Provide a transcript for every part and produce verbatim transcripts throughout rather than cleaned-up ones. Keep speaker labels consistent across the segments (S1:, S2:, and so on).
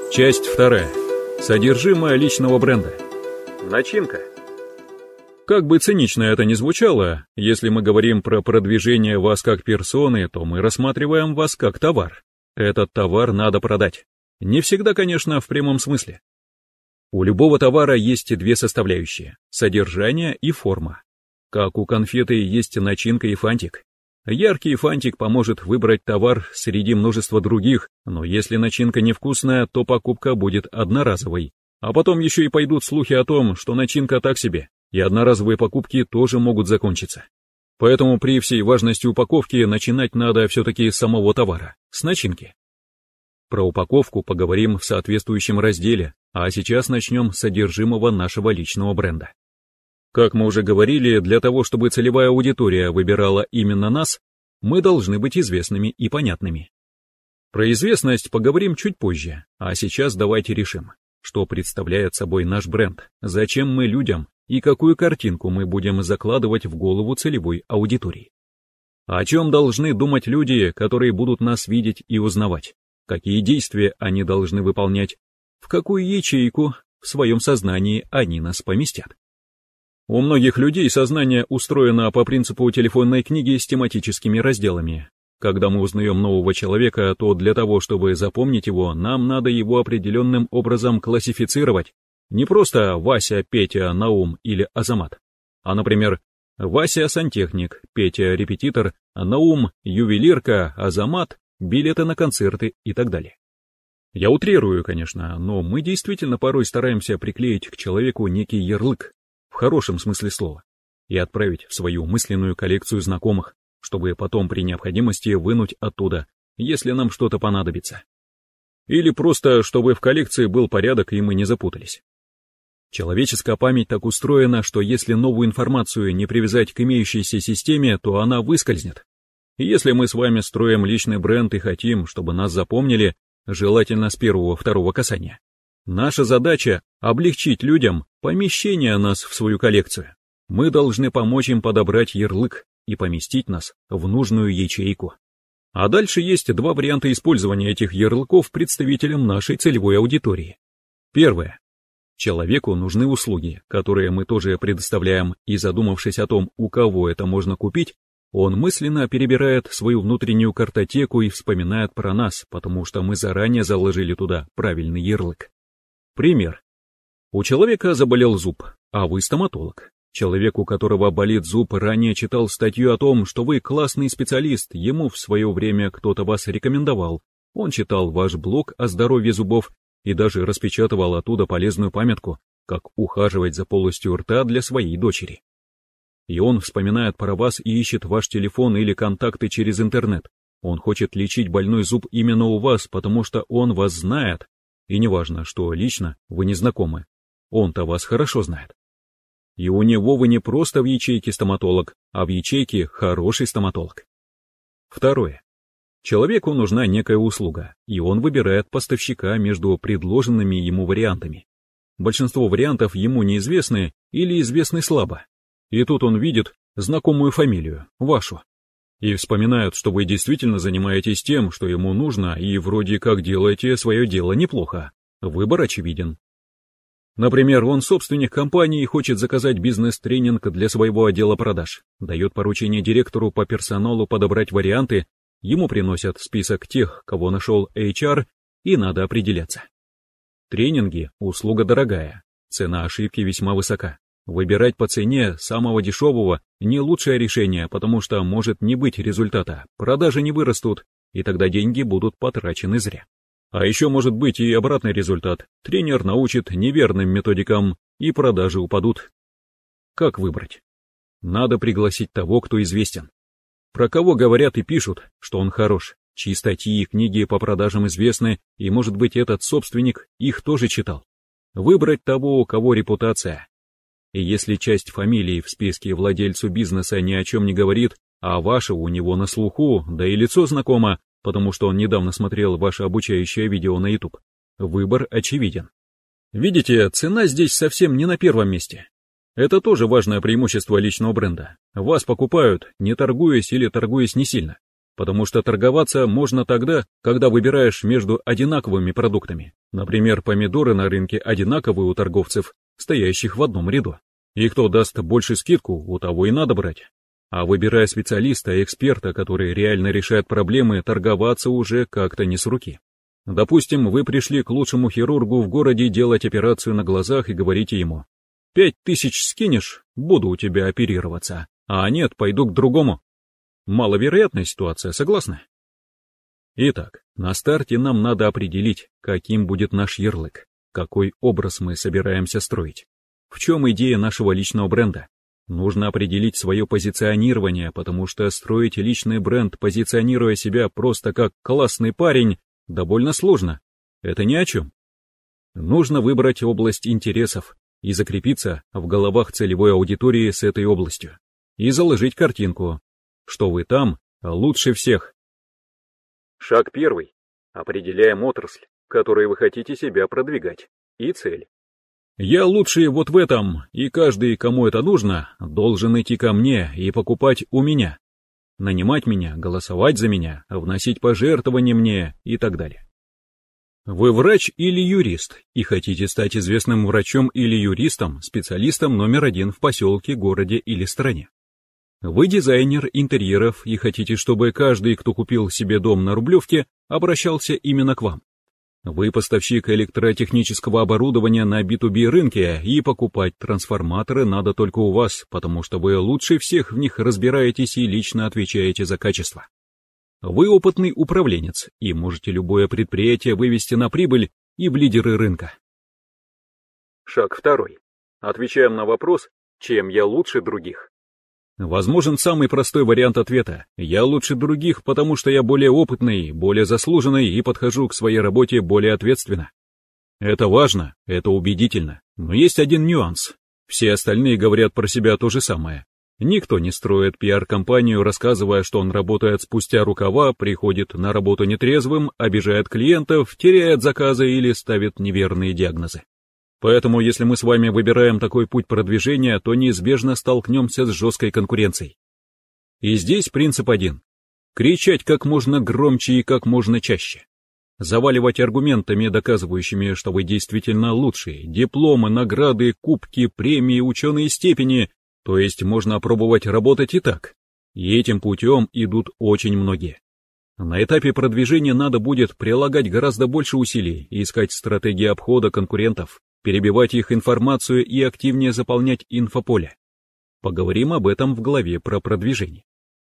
S1: Часть вторая. Содержимое личного бренда. Начинка. Как бы цинично это ни звучало, если мы говорим про продвижение вас как персоны, то мы рассматриваем вас как товар. Этот товар надо продать. Не всегда, конечно, в прямом смысле. У любого товара есть две составляющие – содержание и форма. Как у конфеты есть начинка и фантик. Яркий фантик поможет выбрать товар среди множества других, но если начинка невкусная, то покупка будет одноразовой. А потом еще и пойдут слухи о том, что начинка так себе, и одноразовые покупки тоже могут закончиться. Поэтому при всей важности упаковки начинать надо все-таки с самого товара, с начинки. Про упаковку поговорим в соответствующем разделе, а сейчас начнем с содержимого нашего личного бренда. Как мы уже говорили, для того, чтобы целевая аудитория выбирала именно нас, мы должны быть известными и понятными. Про известность поговорим чуть позже, а сейчас давайте решим, что представляет собой наш бренд, зачем мы людям и какую картинку мы будем закладывать в голову целевой аудитории. О чем должны думать люди, которые будут нас видеть и узнавать, какие действия они должны выполнять, в какую ячейку в своем сознании они нас поместят. У многих людей сознание устроено по принципу телефонной книги с тематическими разделами. Когда мы узнаем нового человека, то для того, чтобы запомнить его, нам надо его определенным образом классифицировать. Не просто Вася, Петя, Наум или Азамат, а, например, Вася сантехник, Петя репетитор, Наум ювелирка, Азамат билеты на концерты и так далее. Я утрирую, конечно, но мы действительно порой стараемся приклеить к человеку некий ярлык, в хорошем смысле слова, и отправить в свою мысленную коллекцию знакомых, чтобы потом при необходимости вынуть оттуда, если нам что-то понадобится. Или просто, чтобы в коллекции был порядок и мы не запутались. Человеческая память так устроена, что если новую информацию не привязать к имеющейся системе, то она выскользнет. И если мы с вами строим личный бренд и хотим, чтобы нас запомнили, желательно с первого-второго касания, наша задача — облегчить людям помещение нас в свою коллекцию. Мы должны помочь им подобрать ярлык и поместить нас в нужную ячейку. А дальше есть два варианта использования этих ярлыков представителям нашей целевой аудитории. Первое. Человеку нужны услуги, которые мы тоже предоставляем, и задумавшись о том, у кого это можно купить, он мысленно перебирает свою внутреннюю картотеку и вспоминает про нас, потому что мы заранее заложили туда правильный ярлык. Пример. У человека заболел зуб, а вы стоматолог. Человек, у которого болит зуб, ранее читал статью о том, что вы классный специалист, ему в свое время кто-то вас рекомендовал. Он читал ваш блог о здоровье зубов и даже распечатывал оттуда полезную памятку, как ухаживать за полостью рта для своей дочери. И он вспоминает про вас и ищет ваш телефон или контакты через интернет. Он хочет лечить больной зуб именно у вас, потому что он вас знает. И неважно, что лично вы не знакомы, он-то вас хорошо знает. И у него вы не просто в ячейке стоматолог, а в ячейке хороший стоматолог. Второе. Человеку нужна некая услуга, и он выбирает поставщика между предложенными ему вариантами. Большинство вариантов ему неизвестны или известны слабо. И тут он видит знакомую фамилию, вашу. И вспоминает, что вы действительно занимаетесь тем, что ему нужно, и вроде как делаете свое дело неплохо. Выбор очевиден. Например, он собственник компании и хочет заказать бизнес-тренинг для своего отдела продаж. Дает поручение директору по персоналу подобрать варианты, ему приносят список тех, кого нашел эйч ар, и надо определяться. Тренинги – услуга дорогая, цена ошибки весьма высока. Выбирать по цене самого дешевого не лучшее решение, потому что может не быть результата, продажи не вырастут, и тогда деньги будут потрачены зря. А еще может быть и обратный результат, тренер научит неверным методикам, и продажи упадут. Как выбрать? Надо пригласить того, кто известен. Про кого говорят и пишут, что он хорош, чьи статьи и книги по продажам известны, и может быть этот собственник их тоже читал. Выбрать того, у кого репутация. И если часть фамилий в списке владельцу бизнеса ни о чем не говорит, а ваше у него на слуху, да и лицо знакомо, потому что он недавно смотрел ваше обучающее видео на YouTube, выбор очевиден. Видите, цена здесь совсем не на первом месте. Это тоже важное преимущество личного бренда. Вас покупают, не торгуясь или торгуясь не сильно. потому что торговаться можно тогда, когда выбираешь между одинаковыми продуктами. Например, помидоры на рынке одинаковые у торговцев, стоящих в одном ряду. И кто даст больше скидку, у того и надо брать. А выбирая специалиста, эксперта, который реально решает проблемы, торговаться уже как-то не с руки. Допустим, вы пришли к лучшему хирургу в городе делать операцию на глазах и говорите ему: «Пять тысяч скинешь, буду у тебя оперироваться, а нет, пойду к другому». Маловероятная ситуация, согласны? Итак, на старте нам надо определить, каким будет наш ярлык, какой образ мы собираемся строить. В чем идея нашего личного бренда? Нужно определить свое позиционирование, потому что строить личный бренд, позиционируя себя просто как классный парень, довольно сложно. Это ни о чем. Нужно выбрать область интересов и закрепиться в головах целевой аудитории с этой областью. И заложить картинку, что вы там лучше всех. Шаг первый. Определяем отрасль, в которой вы хотите себя продвигать, и цель. Я лучший вот в этом, и каждый, кому это нужно, должен идти ко мне и покупать у меня. Нанимать меня, голосовать за меня, вносить пожертвования мне и так далее. Вы врач или юрист и хотите стать известным врачом или юристом, специалистом номер один в поселке, городе или стране. Вы дизайнер интерьеров и хотите, чтобы каждый, кто купил себе дом на Рублевке, обращался именно к вам. Вы поставщик электротехнического оборудования на би ту би рынке, и покупать трансформаторы надо только у вас, потому что вы лучше всех в них разбираетесь и лично отвечаете за качество. Вы опытный управленец и можете любое предприятие вывести на прибыль и в лидеры рынка. Шаг второй. Отвечаем на вопрос, чем я лучше других. Возможен самый простой вариант ответа. Я лучше других, потому что я более опытный, более заслуженный и подхожу к своей работе более ответственно. Это важно, это убедительно, но есть один нюанс. Все остальные говорят про себя то же самое. Никто не строит пиар-компанию, рассказывая, что он работает спустя рукава, приходит на работу нетрезвым, обижает клиентов, теряет заказы или ставит неверные диагнозы. Поэтому, если мы с вами выбираем такой путь продвижения, то неизбежно столкнемся с жесткой конкуренцией. И здесь принцип один. Кричать как можно громче и как можно чаще. Заваливать аргументами, доказывающими, что вы действительно лучшие, дипломы, награды, кубки, премии, ученые степени, то есть можно пробовать работать и так. И этим путем идут очень многие. На этапе продвижения надо будет прилагать гораздо больше усилий и искать стратегии обхода конкурентов, перебивать их информацию и активнее заполнять инфополе. Поговорим об этом в главе про продвижение.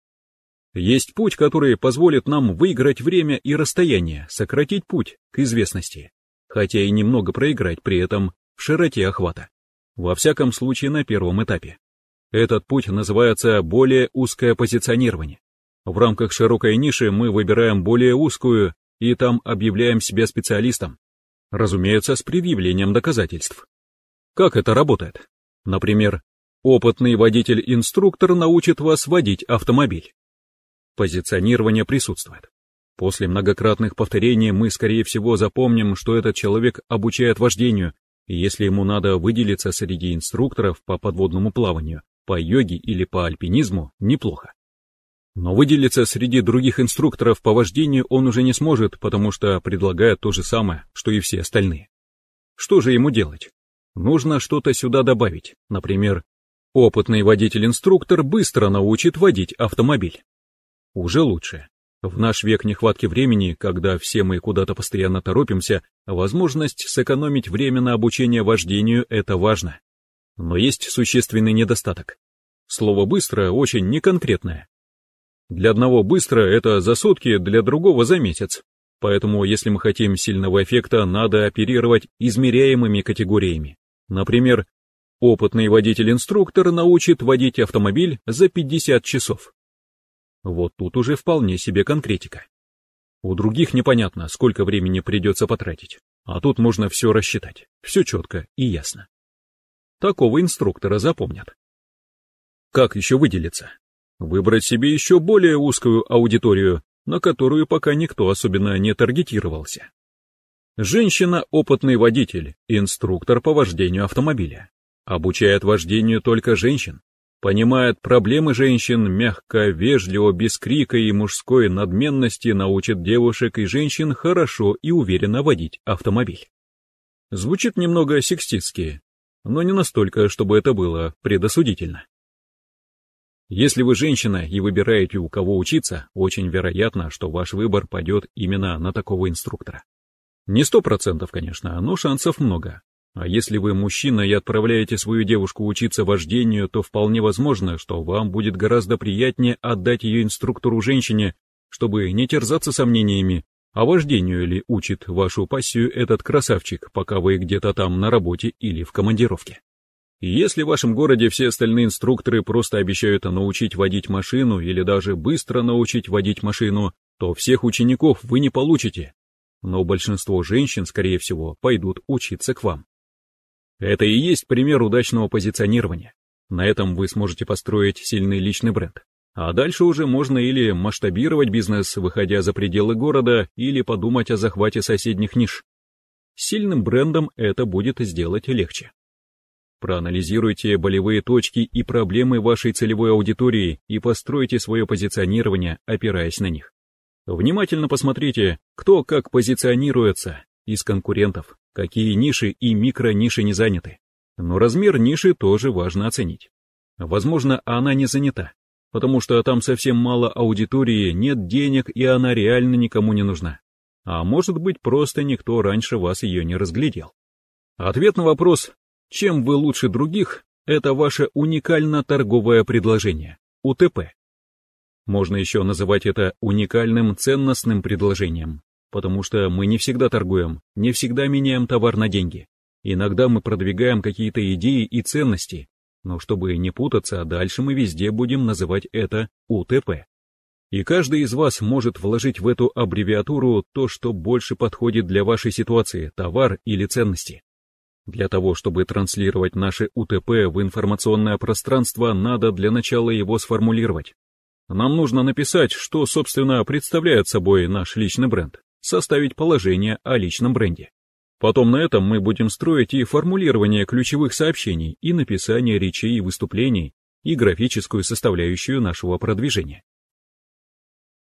S1: Есть путь, который позволит нам выиграть время и расстояние, сократить путь к известности, хотя и немного проиграть при этом в широте охвата. Во всяком случае на первом этапе. Этот путь называется более узкое позиционирование. В рамках широкой ниши мы выбираем более узкую и там объявляем себя специалистом. Разумеется, с предъявлением доказательств. Как это работает? Например, опытный водитель-инструктор научит вас водить автомобиль. Позиционирование присутствует. После многократных повторений мы, скорее всего, запомним, что этот человек обучает вождению, и если ему надо выделиться среди инструкторов по подводному плаванию, по йоге или по альпинизму, неплохо. Но выделиться среди других инструкторов по вождению он уже не сможет, потому что предлагает то же самое, что и все остальные. Что же ему делать? Нужно что-то сюда добавить. Например, опытный водитель-инструктор быстро научит водить автомобиль. Уже лучше. В наш век нехватки времени, когда все мы куда-то постоянно торопимся, возможность сэкономить время на обучение вождению – это важно. Но есть существенный недостаток. Слово «быстро» очень неконкретное. Для одного быстро это за сутки, для другого за месяц. Поэтому, если мы хотим сильного эффекта, надо оперировать измеряемыми категориями. Например, опытный водитель-инструктор научит водить автомобиль за пятьдесят часов. Вот тут уже вполне себе конкретика. У других непонятно, сколько времени придется потратить, а тут можно все рассчитать, все четко и ясно. Такого инструктора запомнят. Как еще выделиться? Выбрать себе еще более узкую аудиторию, на которую пока никто особенно не таргетировался. Женщина – опытный водитель, инструктор по вождению автомобиля. Обучает вождению только женщин. понимает проблемы женщин, мягко, вежливо, без крика и мужской надменности научит девушек и женщин хорошо и уверенно водить автомобиль. Звучит немного сексистски, но не настолько, чтобы это было предосудительно. Если вы женщина и выбираете, у кого учиться, очень вероятно, что ваш выбор пойдет именно на такого инструктора. Не сто процентов, конечно, но шансов много. А если вы мужчина и отправляете свою девушку учиться вождению, то вполне возможно, что вам будет гораздо приятнее отдать ее инструктору женщине, чтобы не терзаться сомнениями, а вождению ли учит вашу пассию этот красавчик, пока вы где-то там на работе или в командировке. И если в вашем городе все остальные инструкторы просто обещают научить водить машину или даже быстро научить водить машину, то всех учеников вы не получите. Но большинство женщин, скорее всего, пойдут учиться к вам. Это и есть пример удачного позиционирования. На этом вы сможете построить сильный личный бренд. А дальше уже можно или масштабировать бизнес, выходя за пределы города, или подумать о захвате соседних ниш. С сильным брендом это будет сделать легче. Проанализируйте болевые точки и проблемы вашей целевой аудитории и постройте свое позиционирование, опираясь на них. Внимательно посмотрите, кто как позиционируется из конкурентов, какие ниши и микрониши не заняты. Но размер ниши тоже важно оценить. Возможно, она не занята, потому что там совсем мало аудитории, нет денег и она реально никому не нужна. А может быть, просто никто раньше вас ее не разглядел. Ответ на вопрос, чем вы лучше других, это ваше уникально-торговое предложение, У Т П. Можно еще называть это уникальным ценностным предложением, потому что мы не всегда торгуем, не всегда меняем товар на деньги. Иногда мы продвигаем какие-то идеи и ценности, но чтобы не путаться, дальше мы везде будем называть это У Т П. И каждый из вас может вложить в эту аббревиатуру то, что больше подходит для вашей ситуации, товар или ценности. Для того, чтобы транслировать наши У Т П в информационное пространство, надо для начала его сформулировать. Нам нужно написать, что, собственно, представляет собой наш личный бренд, составить положение о личном бренде. Потом на этом мы будем строить и формулирование ключевых сообщений, и написание речей и выступлений, и графическую составляющую нашего продвижения.